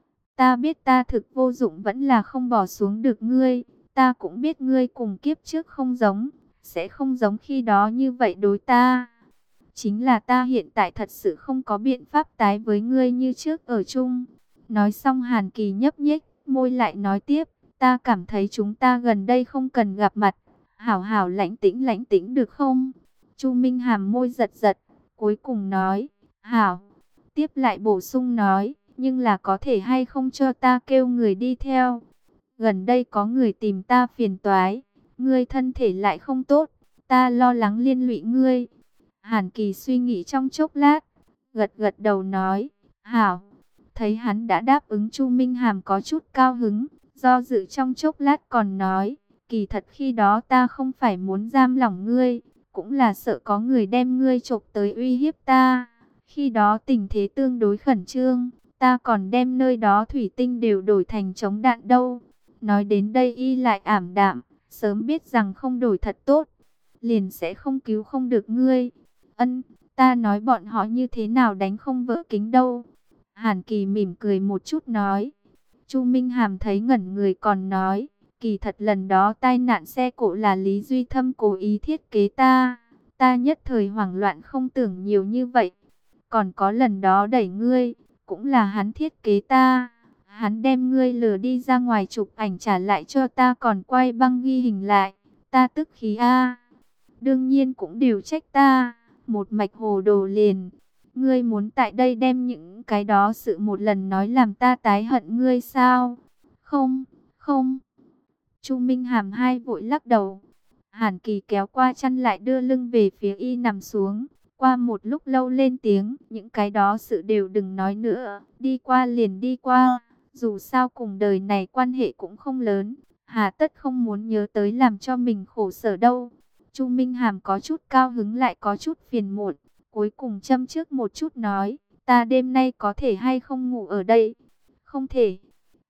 Speaker 1: Ta biết ta thực vô dụng vẫn là không bỏ xuống được ngươi, ta cũng biết ngươi cùng kiếp trước không giống, sẽ không giống khi đó như vậy đối ta. Chính là ta hiện tại thật sự không có biện pháp tái với ngươi như trước ở chung. Nói xong Hàn Kỳ nhấp nhích, môi lại nói tiếp, ta cảm thấy chúng ta gần đây không cần gặp mặt, hảo hảo lãnh tĩnh lãnh tĩnh được không? Chu Minh Hàm môi giật giật, cuối cùng nói, hảo. Tiếp lại bổ sung nói, nhưng là có thể hay không cho ta kêu người đi theo. Gần đây có người tìm ta phiền toái, ngươi thân thể lại không tốt, ta lo lắng liên lụy ngươi. Hàn Kỳ suy nghĩ trong chốc lát, gật gật đầu nói, hảo. Thấy hắn đã đáp ứng, Chu Minh Hàm có chút cao hứng, do dự trong chốc lát còn nói, kỳ thật khi đó ta không phải muốn giam lỏng ngươi, cũng là sợ có người đem ngươi chộp tới uy hiếp ta. Khi đó tình thế tương đối khẩn trương, ta còn đem nơi đó thủy tinh đều đổi thành chống đạn đâu. Nói đến đây y lại ảm đạm, sớm biết rằng không đổi thật tốt, liền sẽ không cứu không được ngươi. Ân, ta nói bọn họ như thế nào đánh không vỡ kính đâu. Hàn Kỳ mỉm cười một chút nói. Chu Minh Hàm thấy ngẩn người còn nói, kỳ thật lần đó tai nạn xe cộ là Lý Duy Thâm cố ý thiết kế ta. Ta nhất thời hoảng loạn không tưởng nhiều như vậy. Còn có lần đó đẩy ngươi, cũng là hắn thiết kế ta. Hắn đem ngươi lừa đi ra ngoài chụp ảnh trả lại cho ta, còn quay băng ghi hình lại. Ta tức khí a. Đương nhiên cũng đều trách ta, một mạch hồ đồ liền. Ngươi muốn tại đây đem những cái đó sự một lần nói làm ta tái hận ngươi sao? Không, không. Chu Minh Hàm hai vội lắc đầu. Hàn Kỳ kéo qua chăn lại đưa lưng về phía y nằm xuống. Qua một lúc lâu lên tiếng, những cái đó sự đều đừng nói nữa, đi qua liền đi qua. Dù sao cùng đời này quan hệ cũng không lớn, hà tất không muốn nhớ tới làm cho mình khổ sở đâu. Chu Minh Hàm có chút cao hứng lại có chút phiền muộn, cuối cùng châm trước một chút nói, ta đêm nay có thể hay không ngủ ở đây? Không thể.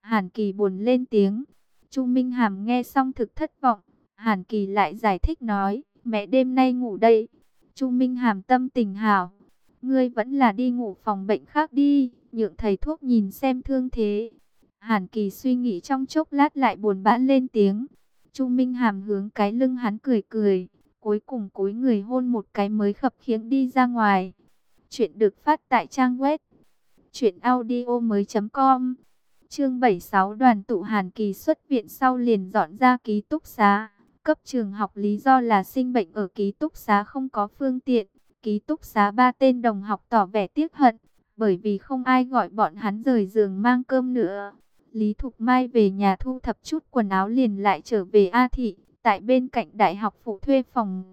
Speaker 1: Hàn Kỳ buồn lên tiếng. Chu Minh Hàm nghe xong thực thất vọng. Hàn Kỳ lại giải thích nói, mẹ đêm nay ngủ đây. Chu Minh Hàm tâm tình hảo. Ngươi vẫn là đi ngủ phòng bệnh khác đi, nhượng thầy thuốc nhìn xem thương thế. Hàn Kỳ suy nghĩ trong chốc lát lại buồn bã lên tiếng. Chu Minh Hàm hướng cái lưng hắn cười cười, cuối cùng cúi người hôn một cái mới khập khiễng đi ra ngoài. Chuyện được phát tại trang web truyện audio mới chấm com. Chương bảy mươi sáu đoàn tụ. Hàn Kỳ xuất viện sau liền dọn ra ký túc xá. Cấp trường học lý do là sinh bệnh ở ký túc xá không có phương tiện. Ký túc xá ba tên đồng học tỏ vẻ tiếc hận, bởi vì không ai gọi bọn hắn rời giường mang cơm nữa. Lý Thục Mai về nhà thu thập chút quần áo liền lại trở về A Thị, tại bên cạnh đại học phụ thuê phòng.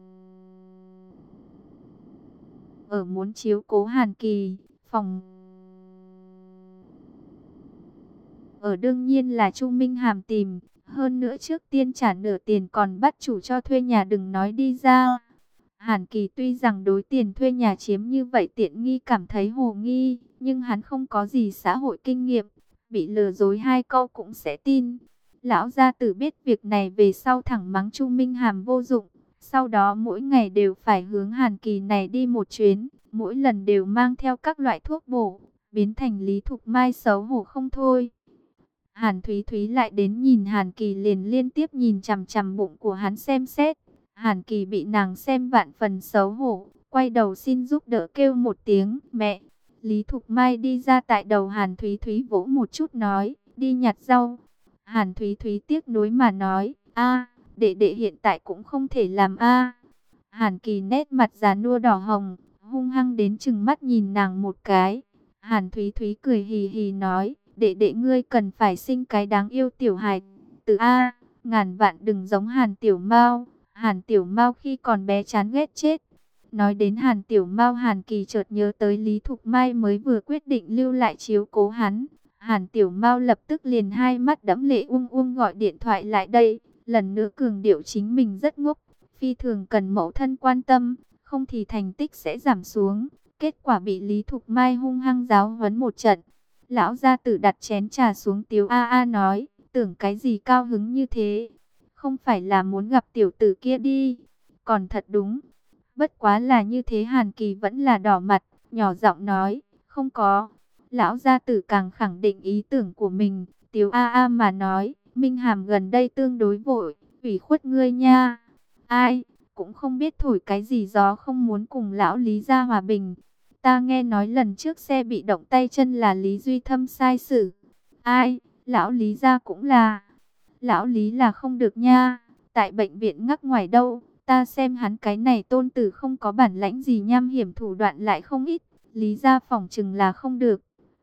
Speaker 1: Ở muốn chiếu cố Hàn Kỳ, phòng ở đương nhiên là Chu Minh Hàm tìm, hơn nữa trước tiên trả nửa tiền còn bắt chủ cho thuê nhà đừng nói đi ra. Hàn Kỳ tuy rằng đối tiền thuê nhà chiếm như vậy tiện nghi cảm thấy hồ nghi, nhưng hắn không có gì xã hội kinh nghiệm, bị lừa dối hai câu cũng sẽ tin. Lão gia tử biết việc này về sau thẳng mắng Chu Minh Hàm vô dụng, sau đó mỗi ngày đều phải hướng Hàn Kỳ này đi một chuyến, mỗi lần đều mang theo các loại thuốc bổ, biến thành Lý Thục Mai xấu hổ không thôi. Hàn Thúy Thúy lại đến nhìn Hàn Kỳ liền liên tiếp nhìn chằm chằm bụng của hắn xem xét. Hàn Kỳ bị nàng xem vạn phần xấu hổ, quay đầu xin giúp đỡ kêu một tiếng mẹ. Lý Thục Mai đi ra tại đầu Hàn Thúy Thúy vỗ một chút nói, đi nhặt rau. Hàn Thúy Thúy tiếc nuối mà nói, a, đệ đệ hiện tại cũng không thể làm a. Hàn Kỳ nét mặt già nua đỏ hồng, hung hăng đến chừng mắt nhìn nàng một cái. Hàn Thúy Thúy cười hì hì nói, đệ đệ ngươi cần phải sinh cái đáng yêu tiểu hài tử a, ngàn vạn đừng giống Hàn Tiểu Mao. Hàn Tiểu Mao khi còn bé chán ghét chết. Nói đến Hàn Tiểu Mao, Hàn Kỳ chợt nhớ tới Lý Thục Mai mới vừa quyết định lưu lại chiếu cố hắn. Hàn Tiểu Mao lập tức liền hai mắt đẫm lệ ung ung gọi điện thoại lại đây, lần nữa cường điệu chính mình rất ngốc, phi thường cần mẫu thân quan tâm, không thì thành tích sẽ giảm xuống. Kết quả bị Lý Thục Mai hung hăng giáo huấn một trận. Lão gia tử đặt chén trà xuống tiếu a a nói, tưởng cái gì cao hứng như thế, không phải là muốn gặp tiểu tử kia đi, còn thật đúng. Bất quá là như thế. Hàn Kỳ vẫn là đỏ mặt, nhỏ giọng nói, không có. Lão gia tử càng khẳng định ý tưởng của mình, tiếu a a mà nói, Minh Hàm gần đây tương đối vội, ủy khuất ngươi nha. Ai, cũng không biết thổi cái gì gió không muốn cùng lão Lý gia hòa bình. Ta nghe nói lần trước xe bị động tay chân là Lý Duy Thâm sai xử. Ai, lão Lý gia cũng là. Lão Lý là không được nha, tại bệnh viện ngắc ngoài đâu, ta xem hắn cái này tôn tử không có bản lãnh gì, nham hiểm thủ đoạn lại không ít, Lý gia phỏng chừng là không được.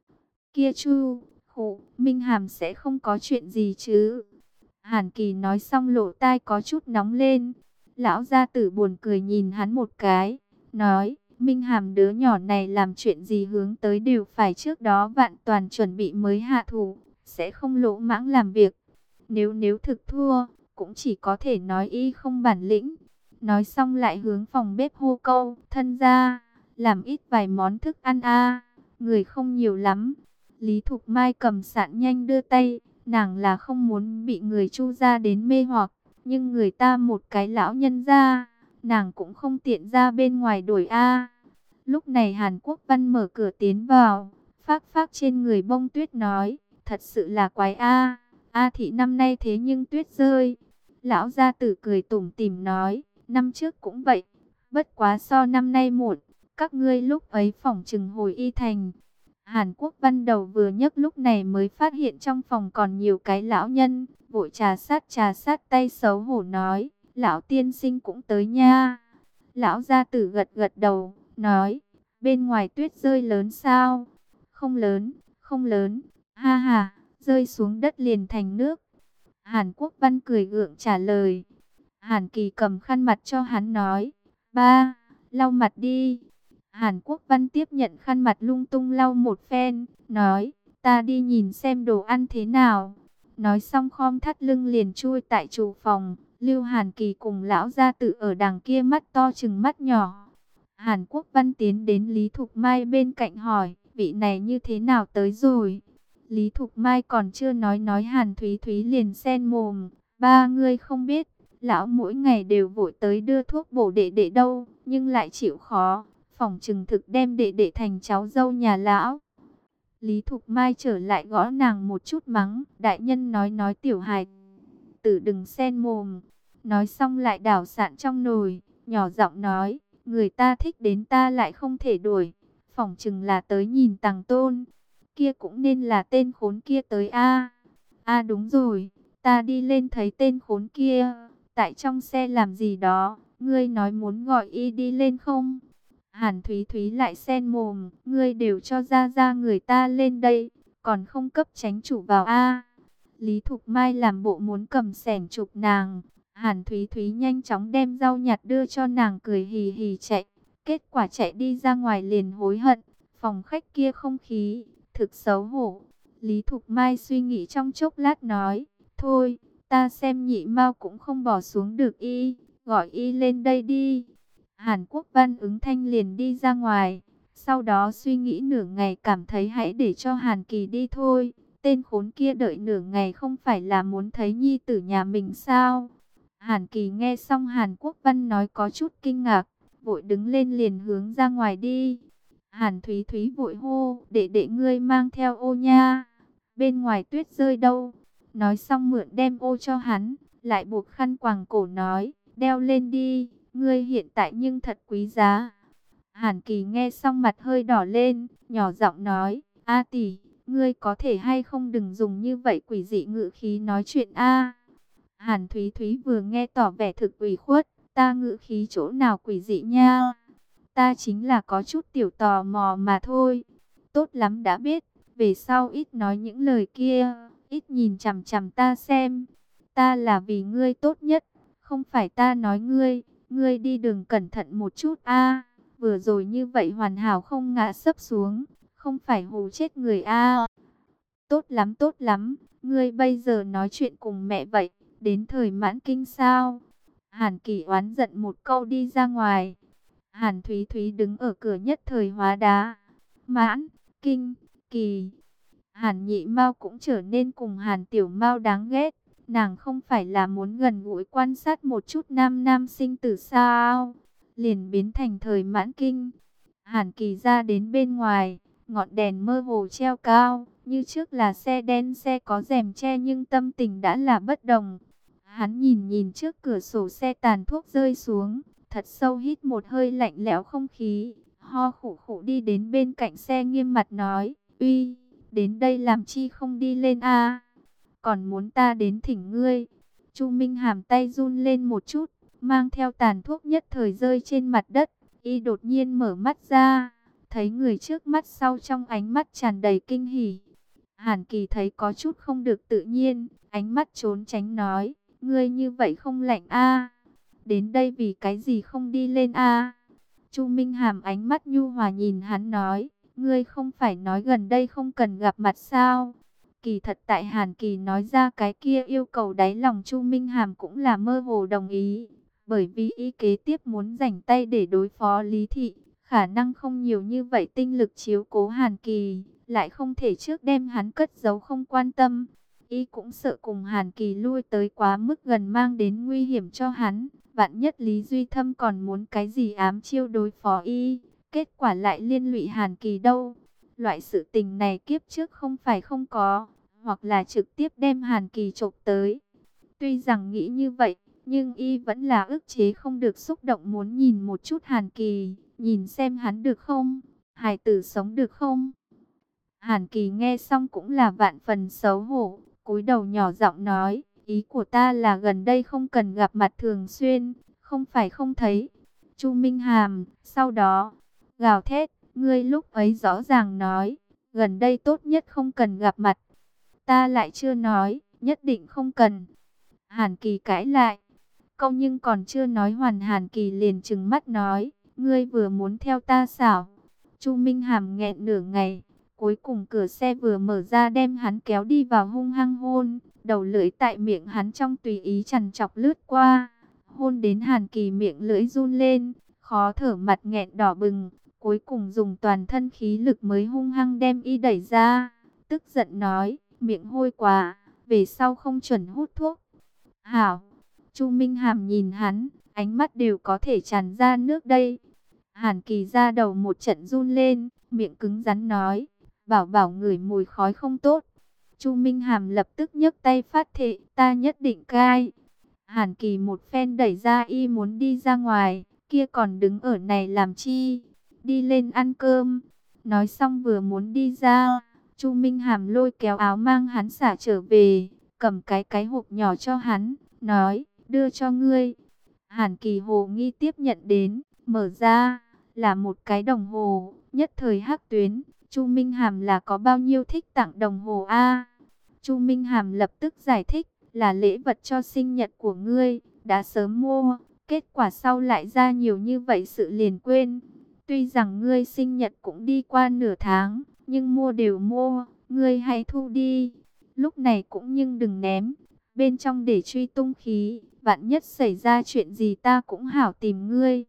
Speaker 1: Kia Chu, khụ, Minh Hàm sẽ không có chuyện gì chứ? Hàn Kỳ nói xong lỗ tai có chút nóng lên. Lão gia tử buồn cười nhìn hắn một cái, nói, Minh Hàm đứa nhỏ này làm chuyện gì hướng tới đều phải trước đó vạn toàn chuẩn bị mới hạ thủ, sẽ không lỗ mãng làm việc. Nếu nếu thực thua, cũng chỉ có thể nói y không bản lĩnh. Nói xong lại hướng phòng bếp hô câu, thân ra, làm ít vài món thức ăn a, người không nhiều lắm. Lý Thục Mai cầm sạn nhanh đưa tay, nàng là không muốn bị người Chu gia đến mê hoặc, nhưng người ta một cái lão nhân gia, nàng cũng không tiện ra bên ngoài đổi a. Lúc này Hàn Quốc Văn mở cửa tiến vào, phác phác trên người bông tuyết nói, thật sự là quái a. A Thị năm nay thế nhưng tuyết rơi. Lão gia tử cười tủm tỉm nói, năm trước cũng vậy, bất quá so năm nay muộn, các ngươi lúc ấy phỏng chừng hồi y thành. Hàn Quốc Văn đầu vừa nhấc lúc này mới phát hiện trong phòng còn nhiều cái lão nhân, vội trà sát trà sát tay xấu hổ nói, lão tiên sinh cũng tới nha. Lão gia tử gật gật đầu, nói, bên ngoài tuyết rơi lớn sao? Không lớn, không lớn, ha ha, rơi xuống đất liền thành nước. Hàn Quốc Văn cười gượng trả lời. Hàn Kỳ cầm khăn mặt cho hắn nói, ba, lau mặt đi. Hàn Quốc Văn tiếp nhận khăn mặt lung tung lau một phen, nói, ta đi nhìn xem đồ ăn thế nào. Nói xong khom thắt lưng liền chui tại chủ phòng, lưu Hàn Kỳ cùng lão gia tử ở đằng kia mắt to chừng mắt nhỏ. Hàn Quốc Văn tiến đến Lý Thục Mai bên cạnh hỏi, vị này như thế nào tới rồi? Lý Thục Mai còn chưa nói nói Hàn Thúy Thúy liền xen mồm. Ba ngươi không biết, lão mỗi ngày đều vội tới đưa thuốc bổ đệ đệ đâu, nhưng lại chịu khó, phỏng chừng thực đem đệ đệ thành cháu dâu nhà lão. Lý Thục Mai trở lại gõ nàng một chút mắng, đại nhân nói nói tiểu hài tử đừng xen mồm. Nói xong lại đảo sạn trong nồi, nhỏ giọng nói, người ta thích đến ta lại không thể đuổi, phỏng chừng là tới nhìn Tằng Tôn, kia cũng nên là tên khốn kia tới a. A đúng rồi, ta đi lên thấy tên khốn kia, tại trong xe làm gì đó, ngươi nói muốn gọi y đi lên không? Hàn Thúy Thúy lại xen mồm, ngươi đều cho ra ra người ta lên đây, còn không cấp tránh chủ vào a. Lý Thục Mai làm bộ muốn cầm xẻng chụp nàng, Hàn Thúy Thúy nhanh chóng đem rau nhặt đưa cho nàng cười hì hì chạy, kết quả chạy đi ra ngoài liền hối hận, phòng khách kia không khí, thực xấu hổ. Lý Thục Mai suy nghĩ trong chốc lát nói, thôi, ta xem nhị mao cũng không bỏ xuống được y, gọi y lên đây đi. Hàn Quốc Văn ứng thanh liền đi ra ngoài, sau đó suy nghĩ nửa ngày cảm thấy hãy để cho Hàn Kỳ đi thôi. Tên khốn kia đợi nửa ngày không phải là muốn thấy nhi tử nhà mình sao? Hàn Kỳ nghe xong Hàn Quốc Văn nói có chút kinh ngạc, vội đứng lên liền hướng ra ngoài đi. Hàn Thúy Thúy vội hô, đệ đệ ngươi mang theo ô nha, bên ngoài tuyết rơi đâu. Nói xong mượn đem ô cho hắn, lại buộc khăn quàng cổ nói, đeo lên đi, ngươi hiện tại nhưng thật quý giá. Hàn Kỳ nghe xong mặt hơi đỏ lên, nhỏ giọng nói, a tỷ, ngươi có thể hay không đừng dùng như vậy quỷ dị ngữ khí nói chuyện a. Hàn Thúy Thúy vừa nghe tỏ vẻ thực ủy khuất, ta ngữ khí chỗ nào quỷ dị nha. Ta chính là có chút tiểu tò mò mà thôi. Tốt lắm đã biết, về sau ít nói những lời kia, ít nhìn chằm chằm ta xem. Ta là vì ngươi tốt nhất, không phải ta nói ngươi, ngươi đi đường cẩn thận một chút a. Vừa rồi như vậy hoàn hảo không ngã sấp xuống, không phải hù chết người a. Tốt lắm tốt lắm, ngươi bây giờ nói chuyện cùng mẹ vậy, đến thời mãn kinh sao? Hàn Kỳ oán giận một câu đi ra ngoài. Hàn Thúy Thúy đứng ở cửa nhất thời hóa đá. Mãn, kinh, kỳ. Hàn Nhị Mao cũng trở nên cùng Hàn Tiểu Mao đáng ghét. Nàng không phải là muốn gần gũi quan sát một chút nam nam sinh tử sao? Liền biến thành thời mãn kinh. Hàn Kỳ ra đến bên ngoài, ngọn đèn mơ hồ treo cao. Như trước là xe đen xe có rèm che nhưng tâm tình đã là bất đồng. Hắn nhìn nhìn trước cửa sổ xe tàn thuốc rơi xuống, thật sâu hít một hơi lạnh lẽo không khí, ho khụ khụ đi đến bên cạnh xe nghiêm mặt nói, uy, đến đây làm chi không đi lên a? Còn muốn ta đến thỉnh ngươi? Chu Minh Hàm tay run lên một chút, mang theo tàn thuốc nhất thời rơi trên mặt đất, y đột nhiên mở mắt ra, thấy người trước mắt sau trong ánh mắt tràn đầy kinh hỉ. Hàn Kỳ thấy có chút không được tự nhiên, ánh mắt trốn tránh nói, ngươi như vậy không lạnh a? Đến đây vì cái gì không đi lên a? Chu Minh Hàm ánh mắt nhu hòa nhìn hắn nói, ngươi không phải nói gần đây không cần gặp mặt sao? Kỳ thật tại Hàn Kỳ nói ra cái kia yêu cầu đáy lòng Chu Minh Hàm cũng là mơ hồ đồng ý, bởi vì y kế tiếp muốn rảnh tay để đối phó Lý Thị, khả năng không nhiều như vậy tinh lực chiếu cố Hàn Kỳ, lại không thể trước đem hắn cất giấu không quan tâm. Y cũng sợ cùng Hàn Kỳ lui tới quá mức gần mang đến nguy hiểm cho hắn. Vạn nhất Lý Duy Thâm còn muốn cái gì ám chiêu đối phó y, kết quả lại liên lụy Hàn Kỳ đâu. Loại sự tình này kiếp trước không phải không có, hoặc là trực tiếp đem Hàn Kỳ chộp tới. Tuy rằng nghĩ như vậy, nhưng y vẫn là ức chế không được xúc động muốn nhìn một chút Hàn Kỳ, nhìn xem hắn được không, hài tử sống được không. Hàn Kỳ nghe xong cũng là vạn phần xấu hổ, cúi đầu nhỏ giọng nói, ý của ta là gần đây không cần gặp mặt thường xuyên, không phải không thấy. Chu Minh Hàm, sau đó, gào thét, ngươi lúc ấy rõ ràng nói, gần đây tốt nhất không cần gặp mặt. Ta lại chưa nói, nhất định không cần. Hàn Kỳ cãi lại, câu nhưng còn chưa nói hoàn Hàn Kỳ liền trừng mắt nói, ngươi vừa muốn theo ta xảo. Chu Minh Hàm nghẹn nửa ngày. Cuối cùng cửa xe vừa mở ra đem hắn kéo đi vào hung hăng hôn, đầu lưỡi tại miệng hắn trong tùy ý chằn chọc lướt qua, hôn đến Hàn Kỳ miệng lưỡi run lên, khó thở mặt nghẹn đỏ bừng, cuối cùng dùng toàn thân khí lực mới hung hăng đem y đẩy ra, tức giận nói, miệng hôi quá, về sau không chuẩn hút thuốc. Hảo, Chu Minh Hàm nhìn hắn, ánh mắt đều có thể tràn ra nước đây. Hàn Kỳ ra đầu một trận run lên, miệng cứng rắn nói, bảo bảo ngửi mùi khói không tốt. Chu Minh Hàm lập tức nhấc tay phát thệ, ta nhất định cai. Hàn Kỳ một phen đẩy ra y muốn đi ra ngoài, kia còn đứng ở này làm chi? Đi lên ăn cơm. Nói xong vừa muốn đi ra, Chu Minh Hàm lôi kéo áo mang hắn xả trở về, cầm cái cái hộp nhỏ cho hắn, nói, đưa cho ngươi. Hàn Kỳ hồ nghi tiếp nhận đến, mở ra, là một cái đồng hồ, nhất thời hắc tuyến. Chu Minh Hàm là có bao nhiêu thích tặng đồng hồ a? Chu Minh Hàm lập tức giải thích, là lễ vật cho sinh nhật của ngươi, đã sớm mua, kết quả sau lại ra nhiều như vậy sự liền quên. Tuy rằng ngươi sinh nhật cũng đi qua nửa tháng, nhưng mua đều mua, ngươi hãy thu đi. Lúc này cũng nhưng đừng ném, bên trong để truy tung khí, vạn nhất xảy ra chuyện gì ta cũng hảo tìm ngươi.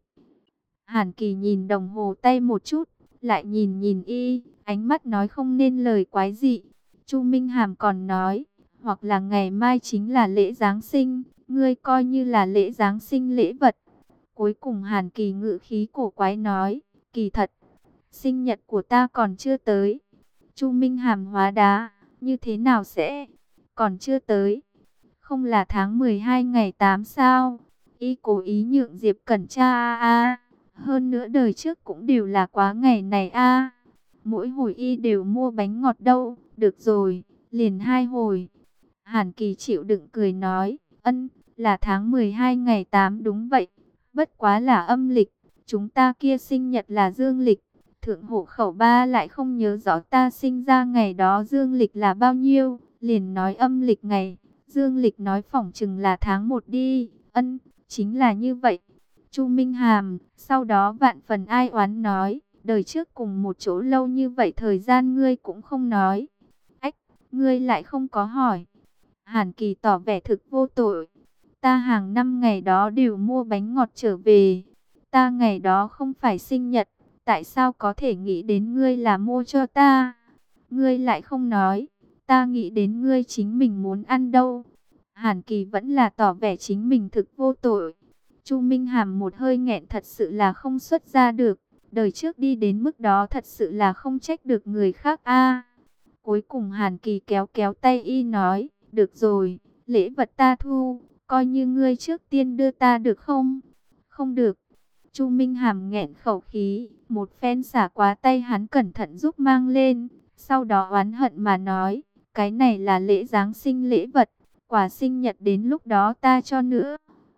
Speaker 1: Hàn Kỳ nhìn đồng hồ tay một chút, lại nhìn nhìn y, ánh mắt nói không nên lời quái dị. Chu Minh Hàm còn nói, hoặc là ngày mai chính là lễ Giáng sinh, ngươi coi như là lễ Giáng sinh lễ vật. Cuối cùng Hàn Kỳ ngự khí cổ quái nói, kỳ thật, sinh nhật của ta còn chưa tới. Chu Minh Hàm hóa đá, như thế nào sẽ, còn chưa tới, không là tháng mười hai ngày tám sao? Y cố ý nhượng Diệp Cẩn cha a a, hơn nữa đời trước cũng đều là quá ngày này a. Mỗi hồi y đều mua bánh ngọt đâu, được rồi, liền hai hồi. Hàn Kỳ chịu đựng cười nói, ân, là tháng mười hai ngày tám đúng vậy, bất quá là âm lịch, chúng ta kia sinh nhật là dương lịch. Thượng hộ khẩu ba lại không nhớ rõ ta sinh ra ngày đó dương lịch là bao nhiêu, liền nói âm lịch ngày, dương lịch nói phỏng chừng là tháng một đi, ân, chính là như vậy. Chu Minh Hàm, sau đó vạn phần ai oán nói, đời trước cùng một chỗ lâu như vậy thời gian ngươi cũng không nói. Ách, ngươi lại không có hỏi. Hàn Kỳ tỏ vẻ thực vô tội. Ta hàng năm ngày đó đều mua bánh ngọt trở về. Ta ngày đó không phải sinh nhật, tại sao có thể nghĩ đến ngươi là mua cho ta? Ngươi lại không nói, ta nghĩ đến ngươi chính mình muốn ăn đâu. Hàn Kỳ vẫn là tỏ vẻ chính mình thực vô tội. Chu Minh Hàm một hơi nghẹn thật sự là không xuất ra được. Đời trước đi đến mức đó thật sự là không trách được người khác a. Cuối cùng Hàn Kỳ kéo kéo tay y nói, được rồi, lễ vật ta thu, coi như ngươi trước tiên đưa ta được không? Không được. Chu Minh Hàm nghẹn khẩu khí, một phen xả quá tay hắn cẩn thận giúp mang lên, sau đó oán hận mà nói, cái này là lễ Giáng sinh lễ vật, quà sinh nhật đến lúc đó ta cho nữa.